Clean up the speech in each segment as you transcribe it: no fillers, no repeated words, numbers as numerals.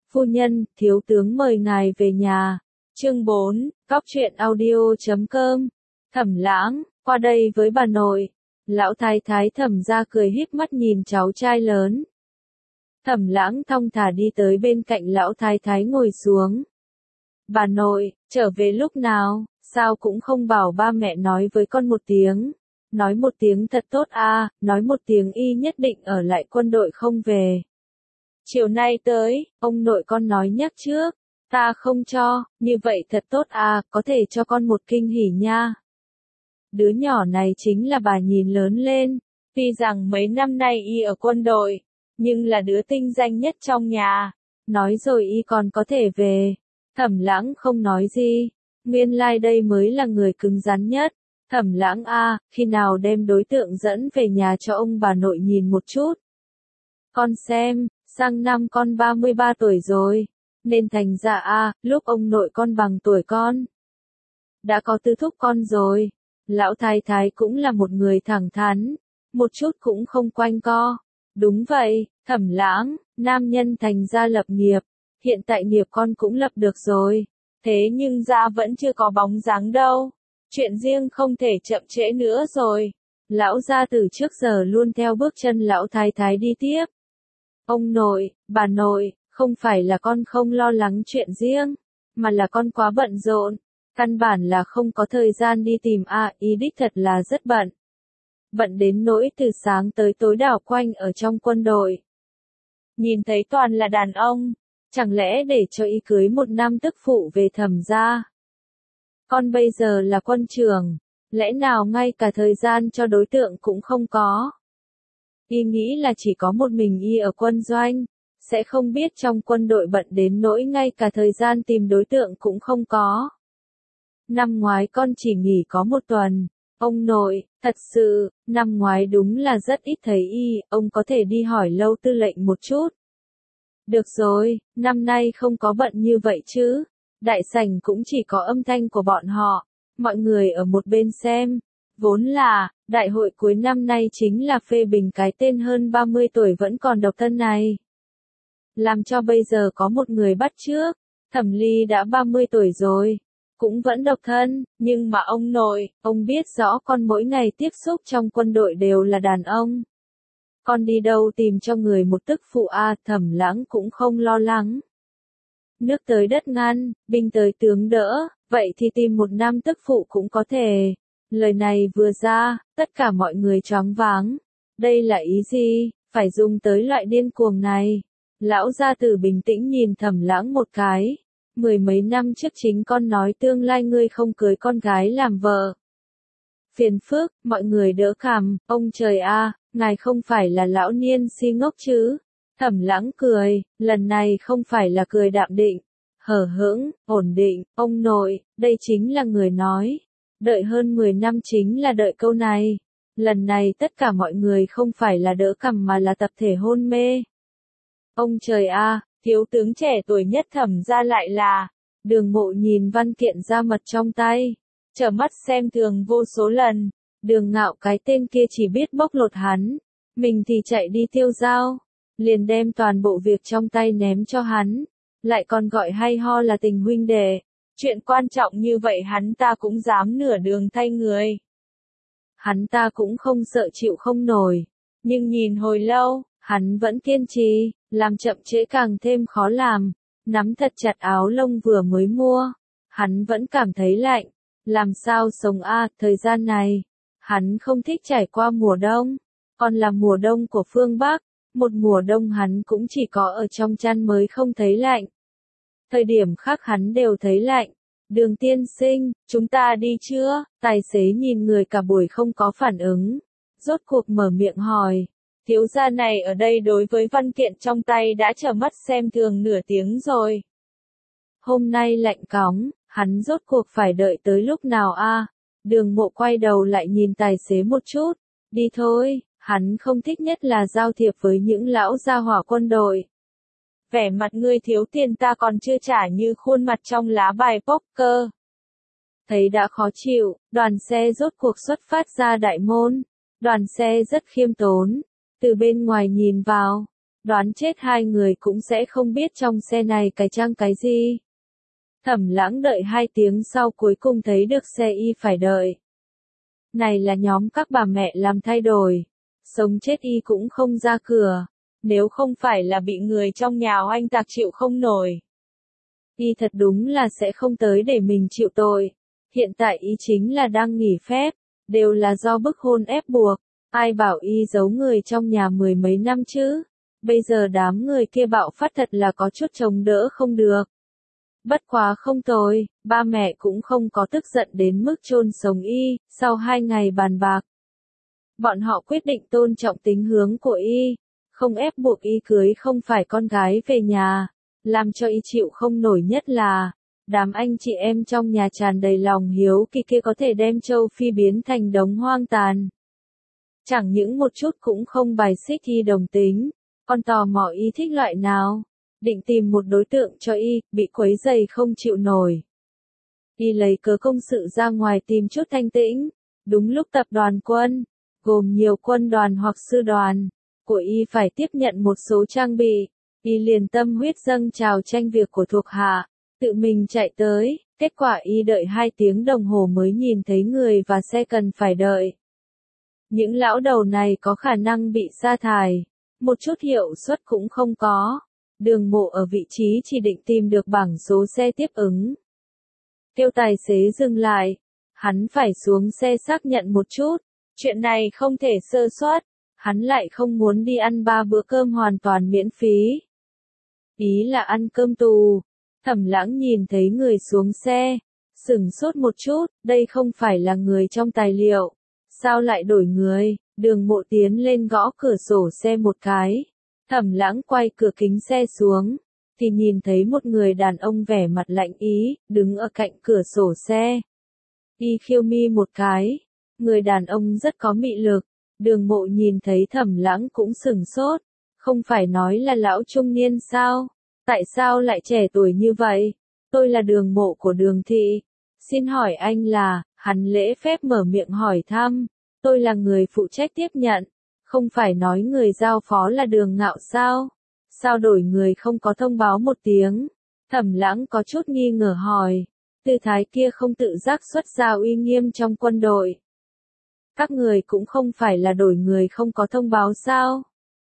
Phu nhân, thiếu tướng mời ngài về nhà. Chương 4, Góc truyện audio.com. Thẩm Lãng, qua đây với bà nội. Lão thái thái Thẩm gia cười híp mắt nhìn cháu trai lớn. Thẩm Lãng thong thả đi tới bên cạnh lão thái thái ngồi xuống. Bà nội, trở về lúc nào, sao cũng không bảo ba mẹ nói với con một tiếng. Nói một tiếng thật tốt à, nói một tiếng y nhất định ở lại quân đội không về. Chiều nay tới, ông nội con nói nhắc trước, ta không cho, như vậy thật tốt à, có thể cho con một kinh hỉ nha. Đứa nhỏ này chính là bà nhìn lớn lên, tuy rằng mấy năm nay y ở quân đội, nhưng là đứa tinh danh nhất trong nhà. Nói rồi y còn có thể về. Thẩm Lãng không nói gì, nguyên lai đây mới là người cứng rắn nhất. Thẩm Lãng a, khi nào đem đối tượng dẫn về nhà cho ông bà nội nhìn một chút. Con xem, sang năm con 33 tuổi rồi, nên thành ra a, lúc ông nội con bằng tuổi con. Đã có tư thúc con rồi. Lão thái thái cũng là một người thẳng thắn, một chút cũng không quanh co. Đúng vậy, Thẩm Lãng, nam nhân thành ra lập nghiệp, hiện tại nghiệp con cũng lập được rồi. Thế nhưng ra vẫn chưa có bóng dáng đâu. Chuyện riêng không thể chậm trễ nữa rồi. Lão gia từ trước giờ luôn theo bước chân lão thái thái đi tiếp. Ông nội, bà nội, không phải là con không lo lắng chuyện riêng, mà là con quá bận rộn. Căn bản là không có thời gian đi tìm ý đích thật là rất bận. Bận đến nỗi từ sáng tới tối đảo quanh ở trong quân đội. Nhìn thấy toàn là đàn ông, chẳng lẽ để cho y cưới một nam tức phụ về Thẩm gia? Con bây giờ là quân trưởng, lẽ nào ngay cả thời gian cho đối tượng cũng không có? Y nghĩ là chỉ có một mình y ở quân doanh, sẽ không biết trong quân đội bận đến nỗi ngay cả thời gian tìm đối tượng cũng không có. Năm ngoái con chỉ nghỉ có một tuần. Ông nội, thật sự, năm ngoái đúng là rất ít thấy y, ông có thể đi hỏi Lâu Tư lệnh một chút. Được rồi, năm nay không có bận như vậy chứ. Đại sảnh cũng chỉ có âm thanh của bọn họ, mọi người ở một bên xem. Vốn là, đại hội cuối năm nay chính là phê bình cái tên hơn 30 tuổi vẫn còn độc thân này. Làm cho bây giờ có một người bắt chước, Thẩm Ly đã 30 tuổi rồi, cũng vẫn độc thân, nhưng mà ông nội, ông biết rõ con mỗi ngày tiếp xúc trong quân đội đều là đàn ông. Con đi đâu tìm cho người một tức phụ Thẩm Lãng cũng không lo lắng. Nước tới đất ngăn, binh tới tướng đỡ, vậy thì tìm một nam tức phụ cũng có thể. Lời này vừa ra, tất cả mọi người choáng váng. Đây là ý gì, phải dùng tới loại điên cuồng này. Lão gia tử bình tĩnh nhìn Thẩm Lãng một cái. Mười mấy năm trước chính con nói tương lai ngươi không cưới con gái làm vợ. Phiền phức, mọi người đỡ khằm, ông trời ngài không phải là lão niên si ngốc chứ. Thẩm Lãng cười, lần này không phải là cười đạm định, hờ hững, ổn định, ông nội, đây chính là người nói. Đợi hơn 10 năm chính là đợi câu này. Lần này tất cả mọi người không phải là đỡ cằm mà là tập thể hôn mê. Ông trời thiếu tướng trẻ tuổi nhất Thẩm gia lại là. Đường Mộ nhìn văn kiện ra mật trong tay, trở mắt xem thường vô số lần. Đường Ngạo cái tên kia chỉ biết bóc lột hắn, mình thì chạy đi tiêu dao, liền đem toàn bộ việc trong tay ném cho hắn, lại còn gọi hay ho là tình huynh đệ. Chuyện quan trọng như vậy hắn ta cũng dám nửa đường thay người. Hắn ta cũng không sợ chịu không nổi, nhưng nhìn hồi lâu, hắn vẫn kiên trì, làm chậm trễ càng thêm khó làm. Nắm thật chặt áo lông vừa mới mua, hắn vẫn cảm thấy lạnh. Làm sao sống thời gian này, hắn không thích trải qua mùa đông, còn là mùa đông của phương Bắc, một mùa đông hắn cũng chỉ có ở trong chăn mới không thấy lạnh. Thời điểm khác hắn đều thấy lạnh. Đường tiên sinh, chúng ta đi chưa? Tài xế nhìn người cả buổi không có phản ứng, rốt cuộc mở miệng hỏi. Thiếu gia này ở đây đối với văn kiện trong tay đã trở mắt xem thường nửa tiếng rồi. Hôm nay lạnh cóng, hắn rốt cuộc phải đợi tới lúc nào Đường Mộ quay đầu lại nhìn tài xế một chút. Đi thôi, hắn không thích nhất là giao thiệp với những lão gia hỏa quân đội. Vẻ mặt ngươi thiếu tiền ta còn chưa trả như khuôn mặt trong lá bài poker. Thấy đã khó chịu, đoàn xe rốt cuộc xuất phát ra đại môn. Đoàn xe rất khiêm tốn. Từ bên ngoài nhìn vào, đoán chết hai người cũng sẽ không biết trong xe này cài trang cái gì. Thẩm Lãng đợi 2 tiếng sau cuối cùng thấy được xe y phải đợi. Này là nhóm các bà mẹ làm thay đổi. Sống chết y cũng không ra cửa. Nếu không phải là bị người trong nhà oanh tạc chịu không nổi. Y thật đúng là sẽ không tới để mình chịu tội. Hiện tại y chính là đang nghỉ phép. Đều là do bức hôn ép buộc. Ai bảo y giấu người trong nhà 10 mấy năm chứ. Bây giờ đám người kia bạo phát thật là có chút chống đỡ không được. Bất quá không tồi, ba mẹ cũng không có tức giận đến mức chôn sống y, sau 2 ngày bàn bạc. Bọn họ quyết định tôn trọng tính hướng của y, không ép buộc y cưới không phải con gái về nhà, làm cho y chịu không nổi nhất là, đám anh chị em trong nhà tràn đầy lòng hiếu kỳ kia có thể đem châu Phi biến thành đống hoang tàn. Chẳng những một chút cũng không bài xích y đồng tính, còn tò mò y thích loại nào. Định tìm một đối tượng cho y, bị quấy rầy không chịu nổi. Y lấy cớ công sự ra ngoài tìm chút thanh tĩnh. Đúng lúc tập đoàn quân, gồm nhiều quân đoàn hoặc sư đoàn, của y phải tiếp nhận một số trang bị. Y liền tâm huyết dâng trào tranh việc của thuộc hạ, tự mình chạy tới. Kết quả y đợi 2 tiếng đồng hồ mới nhìn thấy người và xe cần phải đợi. Những lão đầu này có khả năng bị sa thải, một chút hiệu suất cũng không có. Đường Mộ ở vị trí chỉ định tìm được bảng số xe tiếp ứng. Kêu tài xế dừng lại. Hắn phải xuống xe xác nhận một chút. Chuyện này không thể sơ suất. Hắn lại không muốn đi ăn 3 bữa cơm hoàn toàn miễn phí. Ý là ăn cơm tù. Thẩm Lãng nhìn thấy người xuống xe. Sửng sốt một chút, đây không phải là người trong tài liệu. Sao lại đổi người? Đường Mộ tiến lên gõ cửa sổ xe một cái. Thẩm Lãng quay cửa kính xe xuống, thì nhìn thấy một người đàn ông vẻ mặt lạnh ý, đứng ở cạnh cửa sổ xe. Y khiêu mi một cái, người đàn ông rất có mị lực, Đường Mộ nhìn thấy Thẩm Lãng cũng sửng sốt, không phải nói là lão trung niên sao, tại sao lại trẻ tuổi như vậy, tôi là Đường Mộ của Đường thị, xin hỏi anh là, hắn lễ phép mở miệng hỏi thăm, tôi là người phụ trách tiếp nhận. Không phải nói người giao phó là Đường Ngạo sao? Sao đổi người không có thông báo một tiếng? Thẩm Lãng có chút nghi ngờ hỏi. Tư thái kia không tự giác xuất ra uy nghiêm trong quân đội. Các người cũng không phải là đổi người không có thông báo sao?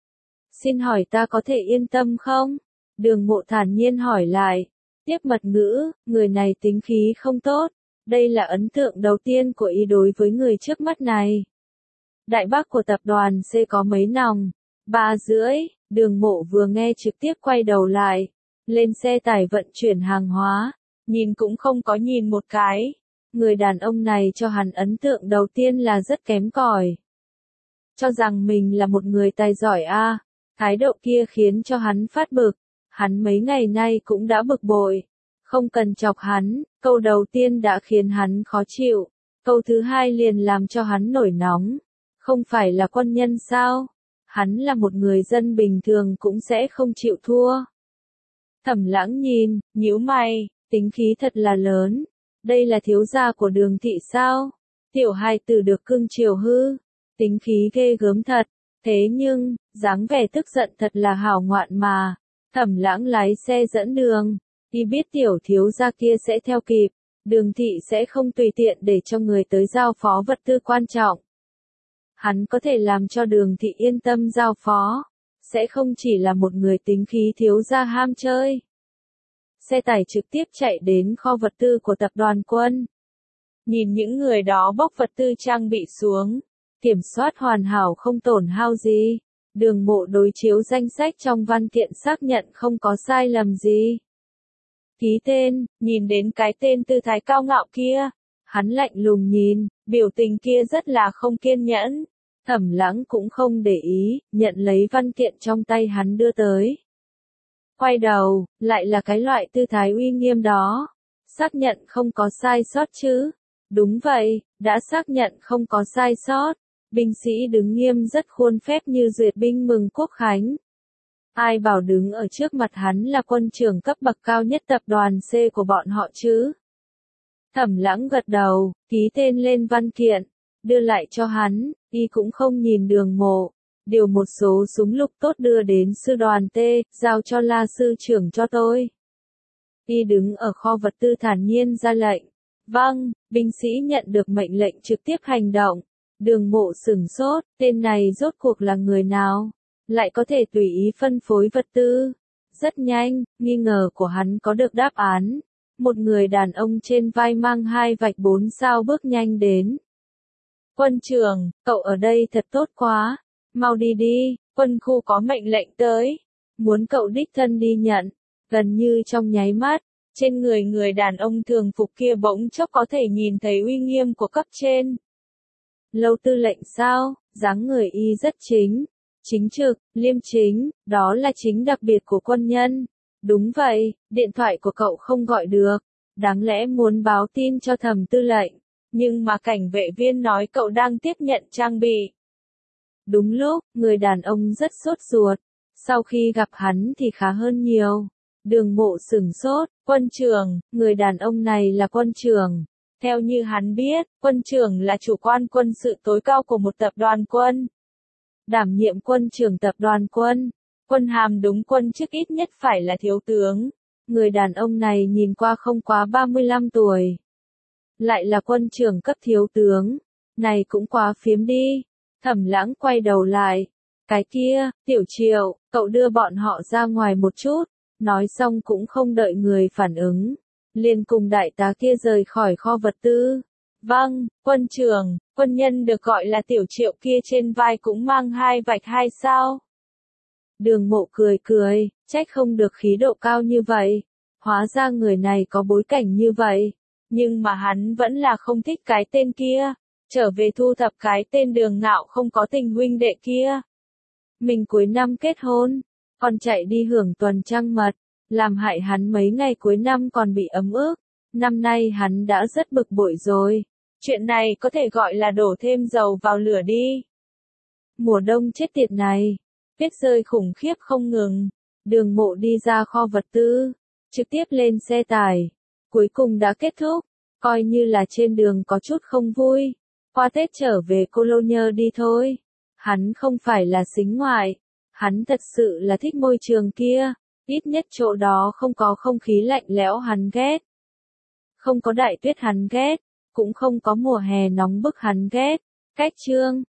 Xin hỏi ta có thể yên tâm không? Đường Mộ thản nhiên hỏi lại. Tiếp mật ngữ, người này tính khí không tốt. Đây là ấn tượng đầu tiên của y đối với người trước mắt này. Đại bác của tập đoàn C có mấy nòng? 3,5, Đường Mộ vừa nghe trực tiếp quay đầu lại. Lên xe tải vận chuyển hàng hóa. Nhìn cũng không có nhìn một cái. Người đàn ông này cho hắn ấn tượng đầu tiên là rất kém cỏi. Cho rằng mình là một người tài giỏi a. Thái độ kia khiến cho hắn phát bực. Hắn mấy ngày nay cũng đã bực bội. Không cần chọc hắn, câu đầu tiên đã khiến hắn khó chịu. Câu thứ hai liền làm cho hắn nổi nóng. Không phải là quân nhân sao? Hắn là một người dân bình thường cũng sẽ không chịu thua. Thẩm Lãng nhìn, nhíu mày, tính khí thật là lớn. Đây là thiếu gia của Đường thị sao? Tiểu hài tử được cưng chiều hư. Tính khí ghê gớm thật. Thế nhưng, dáng vẻ tức giận thật là hào ngoạn mà. Thẩm Lãng lái xe dẫn đường. Y biết tiểu thiếu gia kia sẽ theo kịp. Đường thị sẽ không tùy tiện để cho người tới giao phó vật tư quan trọng. Hắn có thể làm cho Đường thị yên tâm giao phó. Sẽ không chỉ là một người tính khí thiếu gia ham chơi. Xe tải trực tiếp chạy đến kho vật tư của tập đoàn quân. Nhìn những người đó bốc vật tư trang bị xuống. Kiểm soát hoàn hảo không tổn hao gì. Đường Mộ đối chiếu danh sách trong văn kiện xác nhận không có sai lầm gì. Ký tên, nhìn đến cái tên tư thái cao ngạo kia. Hắn lạnh lùng nhìn, biểu tình kia rất là không kiên nhẫn. Thẩm Lãng cũng không để ý, nhận lấy văn kiện trong tay hắn đưa tới. Quay đầu, lại là cái loại tư thái uy nghiêm đó. Xác nhận không có sai sót chứ. Đúng vậy, đã xác nhận không có sai sót. Binh sĩ đứng nghiêm rất khuôn phép như duyệt binh mừng quốc khánh. Ai bảo đứng ở trước mặt hắn là quân trưởng cấp bậc cao nhất tập đoàn C của bọn họ chứ. Thẩm Lãng gật đầu, ký tên lên văn kiện, đưa lại cho hắn, y cũng không nhìn Đường Mộ. điều một số súng lục tốt đưa đến sư đoàn T, giao cho La sư trưởng cho tôi. Y đứng ở kho vật tư thản nhiên ra lệnh. Vâng, binh sĩ nhận được mệnh lệnh trực tiếp hành động. Đường Mộ sửng sốt, tên này rốt cuộc là người nào? Lại có thể tùy ý phân phối vật tư. Rất nhanh, nghi ngờ của hắn có được đáp án. Một người đàn ông trên vai mang 2 vạch 4 sao bước nhanh đến. Quân trưởng, cậu ở đây thật tốt quá. Mau đi đi, quân khu có mệnh lệnh tới. Muốn cậu đích thân đi nhận. Gần như trong nháy mắt, trên người người đàn ông thường phục kia bỗng chốc có thể nhìn thấy uy nghiêm của cấp trên. Lâu tư lệnh sao, dáng người y rất chính trực, liêm chính, đó là chính đặc biệt của quân nhân. Đúng vậy, điện thoại của cậu không gọi được, đáng lẽ muốn báo tin cho Thẩm tư lệnh, nhưng mà cảnh vệ viên nói cậu đang tiếp nhận trang bị. Đúng lúc, người đàn ông rất sốt ruột, sau khi gặp hắn thì khá hơn nhiều. Đường Mộ sửng sốt, quân trưởng, người đàn ông này là quân trưởng. Theo như hắn biết, quân trưởng là chủ quan quân sự tối cao của một tập đoàn quân. Đảm nhiệm quân trưởng tập đoàn quân. Quân hàm đúng quân chức ít nhất phải là thiếu tướng. Người đàn ông này nhìn qua không quá 35 tuổi. Lại là quân trưởng cấp thiếu tướng. Này cũng quá phiếm đi. Thẩm Lãng quay đầu lại. Cái kia, Tiểu Triệu, cậu đưa bọn họ ra ngoài một chút. Nói xong cũng không đợi người phản ứng. Liền cùng đại tá kia rời khỏi kho vật tư. Vâng, quân trưởng, quân nhân được gọi là Tiểu Triệu kia trên vai cũng mang 2 vạch 2 sao. Đường Mộ cười, trách không được khí độ cao như vậy. Hóa ra người này có bối cảnh như vậy. Nhưng mà hắn vẫn là không thích cái tên kia. Trở về thu thập cái tên Đường Ngạo không có tình huynh đệ kia. Mình cuối năm kết hôn, còn chạy đi hưởng tuần trăng mật, làm hại hắn mấy ngày cuối năm còn bị ấm ức. Năm nay hắn đã rất bực bội rồi. Chuyện này có thể gọi là đổ thêm dầu vào lửa đi. Mùa đông chết tiệt này, tuyết rơi khủng khiếp không ngừng. Đường Mộ đi ra kho vật tư, trực tiếp lên xe tải. Cuối cùng đã kết thúc, coi như là trên đường có chút không vui. Qua Tết trở về Cologne đi thôi. Hắn không phải là sính ngoại, hắn thật sự là thích môi trường kia. Ít nhất chỗ đó không có không khí lạnh lẽo hắn ghét. Không có đại tuyết hắn ghét, cũng không có mùa hè nóng bức hắn ghét. Cách chương